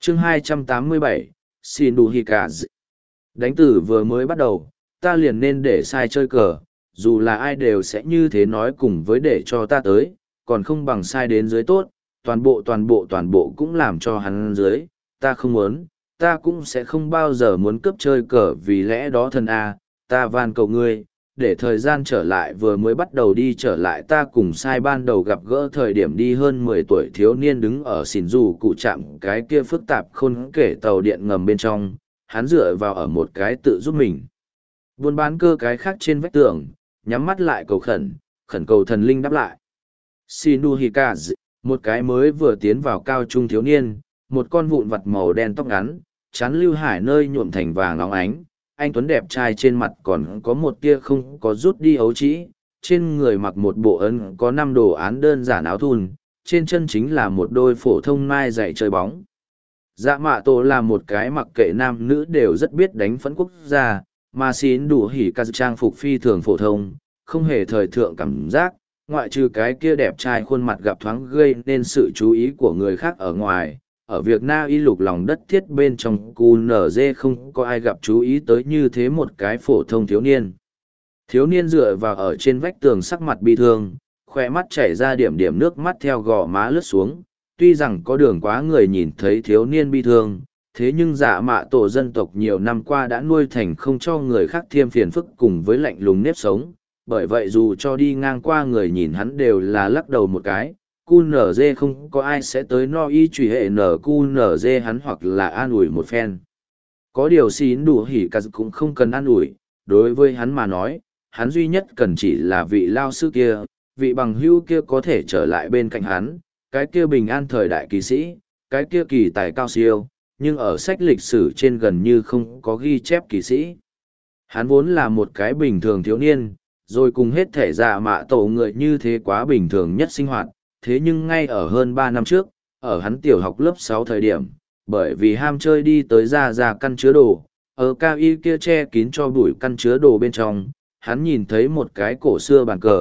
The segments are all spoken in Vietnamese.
chương 287, xin đủ hì cả đánh từ vừa mới bắt đầu, ta liền nên để sai chơi cờ, dù là ai đều sẽ như thế nói cùng với để cho ta tới, còn không bằng sai đến dưới tốt, toàn bộ cũng làm cho hắn dưới, ta không muốn, ta cũng sẽ không bao giờ muốn cướp chơi cờ vì lẽ đó thân A, ta van cầu ngươi, để thời gian trở lại vừa mới bắt đầu đi trở lại ta cùng sai ban đầu gặp gỡ thời điểm đi hơn 10 tuổi thiếu niên đứng ở xỉn dù cụ chạm cái kia phức tạp khôn kể tàu điện ngầm bên trong, hắn dựa vào ở một cái tự giúp mình. Buôn bán cơ cái khác trên vách tường, nhắm mắt lại cầu khẩn cầu thần linh đáp lại. Shindu Hikaze, một cái mới vừa tiến vào cao trung thiếu niên, một con vụn vặt màu đen tóc ngắn, chán lưu hải nơi nhuộm thành vàng óng ánh, anh tuấn đẹp trai trên mặt còn có một tia không có rút đi ấu trĩ, trên người mặc một bộ ấn có 5 đồ án đơn giản áo thun, trên chân chính là một đôi phổ thông mai giày chơi bóng. Dạ mạ tổ là một cái mặc kệ nam nữ đều rất biết đánh phẫn quốc gia, mà xin đủ hỉ ca trang phục phi thường phổ thông, không hề thời thượng cảm giác, ngoại trừ cái kia đẹp trai khuôn mặt gặp thoáng gây nên sự chú ý của người khác ở ngoài. Ở việc Na Y lục lòng đất thiết bên trong QNZ không có ai gặp chú ý tới như thế một cái phổ thông thiếu niên. Thiếu niên dựa vào ở trên vách tường sắc mặt bi thương, khoe mắt chảy ra điểm điểm nước mắt theo gò má lướt xuống. Tuy rằng có đường quá người nhìn thấy thiếu niên bi thương, thế nhưng dạ mạ tổ dân tộc nhiều năm qua đã nuôi thành không cho người khác thêm phiền phức cùng với lạnh lùng nếp sống. Bởi vậy dù cho đi ngang qua người nhìn hắn đều là lắc đầu một cái. QNZ không có ai sẽ tới no y truy hệ QNZ hắn hoặc là an ủi một phen. Có điều xin đủ hỉ cả cũng không cần an ủi, đối với hắn mà nói, hắn duy nhất cần chỉ là vị lao sư kia, vị bằng hữu kia có thể trở lại bên cạnh hắn, cái kia bình an thời đại kỳ sĩ, cái kia kỳ tài cao siêu, nhưng ở sách lịch sử trên gần như không có ghi chép kỳ sĩ. Hắn vốn là một cái bình thường thiếu niên, rồi cùng hết thể dạ mạ tổ người như thế quá bình thường nhất sinh hoạt. Thế nhưng ngay ở hơn 3 năm trước, ở hắn tiểu học lớp 6 thời điểm, bởi vì ham chơi đi tới ra căn chứa đồ, ở cao y kia che kín cho bụi căn chứa đồ bên trong, hắn nhìn thấy một cái cổ xưa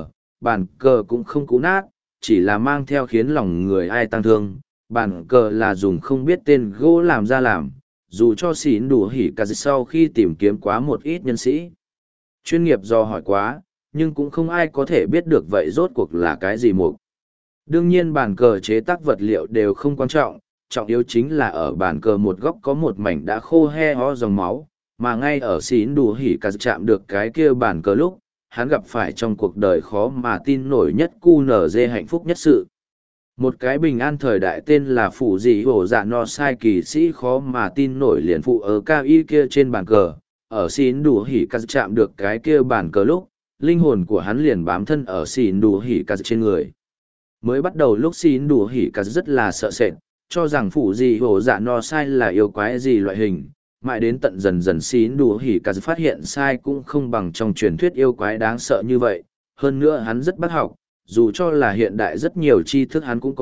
bàn cờ cũng không cũ nát, chỉ là mang theo khiến lòng người ai tăng thương, bàn cờ là dùng không biết tên gỗ làm ra làm, dù cho xỉn đủ hỉ cả sau khi tìm kiếm quá một ít nhân sĩ. Chuyên nghiệp do hỏi quá, nhưng cũng không ai có thể biết được vậy rốt cuộc là cái gì mục. Đương nhiên bàn cờ chế tác vật liệu đều không quan trọng, trọng yếu chính là ở bàn cờ một góc có một mảnh đã khô he ho dòng máu, mà ngay ở xín đủ hỉ cả chạm được cái kia bàn cờ lúc, hắn gặp phải trong cuộc đời khó mà tin nổi nhất QNZ hạnh phúc nhất sự. Một cái bình an thời đại tên là phụ dị hổ dạ no sai kỳ sĩ khó mà tin nổi liền phụ ở cao y kia trên bàn cờ, ở xín đủ hỉ cả chạm được cái kia bàn cờ lúc, linh hồn của hắn liền bám thân ở xín đủ hỉ cả trên người. Mới bắt đầu lúc xin đủ hỉ cả rất là sợ sệt, cho rằng phụ gì hổ dạ no sai là yêu quái gì loại hình, mãi đến tận dần dần xin đủ hỉ cả phát hiện sai cũng không bằng trong truyền thuyết yêu quái đáng sợ như vậy. Hơn nữa hắn rất bác học, dù cho là hiện đại rất nhiều tri thức hắn cũng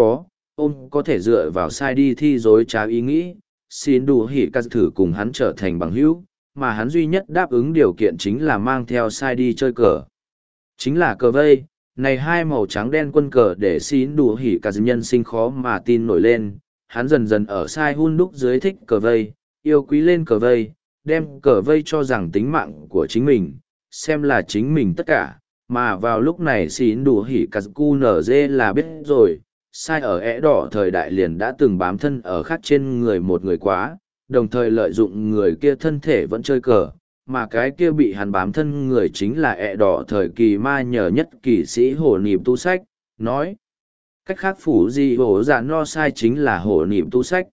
có thể dựa vào sai đi thi dối trá ý nghĩ, xin đủ hỉ cả thử cùng hắn trở thành bằng hữu, mà hắn duy nhất đáp ứng điều kiện chính là mang theo sai đi chơi cờ. Chính là cờ vây. Này hai màu trắng đen quân cờ để xin đủ hỉ cả nhân sinh khó mà tin nổi lên, hắn dần dần ở sai hun đúc dưới thích cờ vây, yêu quý lên cờ vây, đem cờ vây cho rằng tính mạng của chính mình, xem là chính mình tất cả, mà vào lúc này xin đủ hỉ cả QNZ là biết rồi, sai ở ẻ đỏ thời đại liền đã từng bám thân ở khác trên người một người quá, đồng thời lợi dụng người kia thân thể vẫn chơi cờ. Mà cái kia bị hắn bám thân người chính là ẹ đỏ thời kỳ ma nhờ nhất kỳ sĩ hổ nịp tu sách, nói. Cách khác phủ gì hổ dạ no sai chính là hổ nịp tu sách.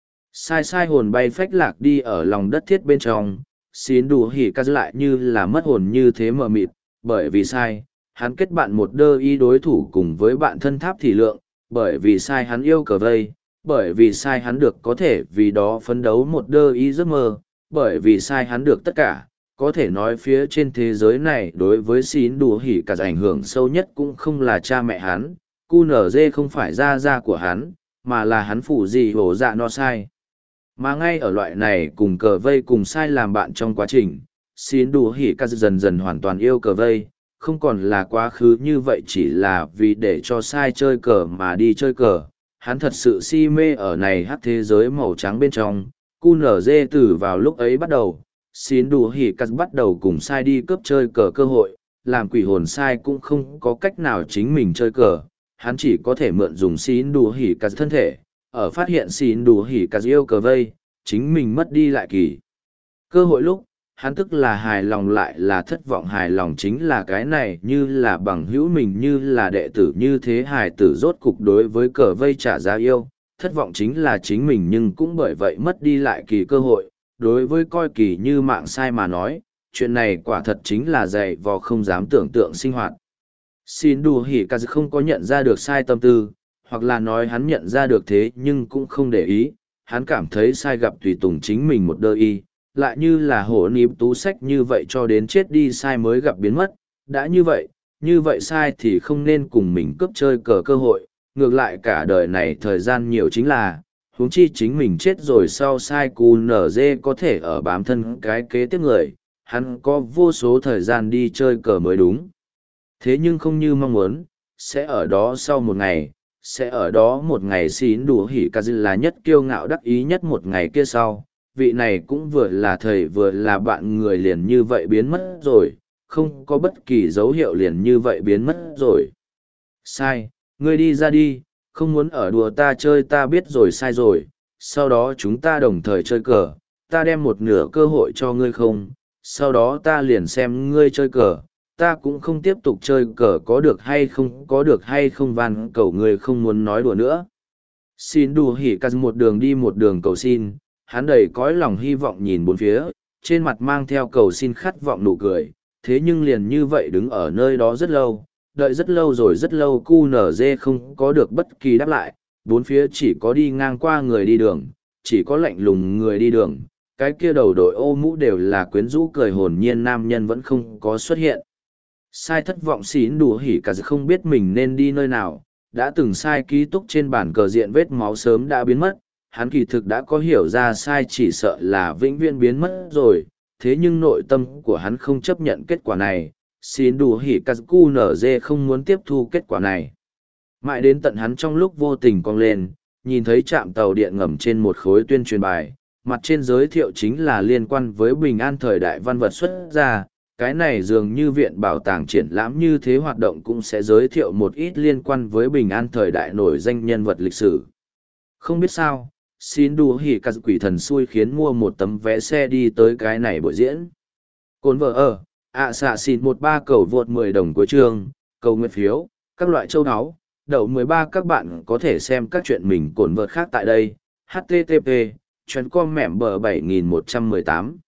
Sai hồn bay phách lạc đi ở lòng đất thiết bên trong, xin đủ hỉ ca lại như là mất hồn như thế mờ mịt, bởi vì sai, hắn kết bạn một đơ y đối thủ cùng với bạn thân tháp thị lượng, bởi vì sai hắn yêu cờ vây, bởi vì sai hắn được có thể vì đó phấn đấu một đơ y giấc mơ. Bởi vì sai hắn được tất cả, có thể nói phía trên thế giới này đối với xin đủ hỉ cả ảnh hưởng sâu nhất cũng không là cha mẹ hắn, QNZ không phải gia của hắn, mà là hắn phụ gì hổ dạ no sai. Mà ngay ở loại này cùng cờ vây cùng sai làm bạn trong quá trình, xin đủ hỉ cả dần dần hoàn toàn yêu cờ vây, không còn là quá khứ như vậy chỉ là vì để cho sai chơi cờ mà đi chơi cờ. hắn thật sự si mê ở này hát thế giới màu trắng bên trong. QNZ từ vào lúc ấy bắt đầu, xin đủ hỉ cắt bắt đầu cùng sai đi cướp chơi cờ cơ hội, làm quỷ hồn sai cũng không có cách nào chính mình chơi cờ, hắn chỉ có thể mượn dùng xin đủ hỉ cắt thân thể, ở phát hiện xin đủ hỉ cắt yêu cờ vây, chính mình mất đi lại kỳ. Cơ hội lúc, hắn tức là hài lòng lại là thất vọng, hài lòng chính là cái này như là bằng hữu mình như là đệ tử như thế hài tử rốt cục đối với cờ vây trả giá yêu, thất vọng chính là chính mình nhưng cũng bởi vậy mất đi lại kỳ cơ hội, đối với coi kỳ như mạng sai mà nói, chuyện này quả thật chính là dày vò không dám tưởng tượng sinh hoạt. Xin đủ hỉ cả không có nhận ra được sai tâm tư, hoặc là nói hắn nhận ra được thế nhưng cũng không để ý, hắn cảm thấy sai gặp tùy tùng chính mình một đơ y, lại như là hổ ním tú sách như vậy cho đến chết đi sai mới gặp biến mất, đã như vậy sai thì không nên cùng mình cướp chơi cờ cơ hội, ngược lại cả đời này thời gian nhiều chính là, huống chi chính mình chết rồi sau sai cù nở dê có thể ở bám thân cái kế tiếp người, hắn có vô số thời gian đi chơi cờ mới đúng. Thế nhưng không như mong muốn, sẽ ở đó sau một ngày, sẽ ở đó một ngày xin đủ hỉ ca dư là nhất kiêu ngạo đắc ý nhất một ngày kia sau, vị này cũng vừa là thầy vừa là bạn người liền như vậy biến mất rồi, không có bất kỳ dấu hiệu liền như vậy biến mất rồi. Sai, ngươi đi ra đi, không muốn ở đùa ta chơi ta biết rồi sai rồi, sau đó chúng ta đồng thời chơi cờ, ta đem một nửa cơ hội cho ngươi không, sau đó ta liền xem ngươi chơi cờ, ta cũng không tiếp tục chơi cờ có được hay không van cầu ngươi không muốn nói đùa nữa. Xin đủ hỉ cắt một đường đi một đường cầu xin, hắn đầy cõi lòng hy vọng nhìn bốn phía, trên mặt mang theo cầu xin khát vọng nụ cười, thế nhưng liền như vậy đứng ở nơi đó rất lâu, đợi rất lâu rồi rất lâu QNZ không có được bất kỳ đáp lại, bốn phía chỉ có đi ngang qua người đi đường, chỉ có lạnh lùng người đi đường, cái kia đầu đội ô mũ đều là quyến rũ cười hồn nhiên nam nhân vẫn không có xuất hiện. Sai thất vọng xín đủ hỉ cả không biết mình nên đi nơi nào, đã từng sai ký túc trên bản cờ diện vết máu sớm đã biến mất, hắn kỳ thực đã có hiểu ra sai chỉ sợ là vĩnh viễn biến mất rồi, thế nhưng nội tâm của hắn không chấp nhận kết quả này, xin đủ hỉ cắt cu nở dê không muốn tiếp thu kết quả này. Mãi đến tận hắn trong lúc vô tình cong lên, nhìn thấy trạm tàu điện ngầm trên một khối tuyên truyền bài, mặt trên giới thiệu chính là liên quan với bình an thời đại văn vật xuất ra, cái này dường như viện bảo tàng triển lãm như thế hoạt động cũng sẽ giới thiệu một ít liên quan với bình an thời đại nổi danh nhân vật lịch sử. Không biết sao, xin đủ hỉ cắt quỷ thần xui khiến mua một tấm vé xe đi tới cái này buổi diễn. Cồn vợ ở, xạ xin 13 cầu vượt 10 đồng cuối chương, cầu nguyện phiếu, các loại châu áo, đậu 13 các bạn có thể xem các chuyện mình cồn vợt khác tại đây, http://com mẻm bờ 7118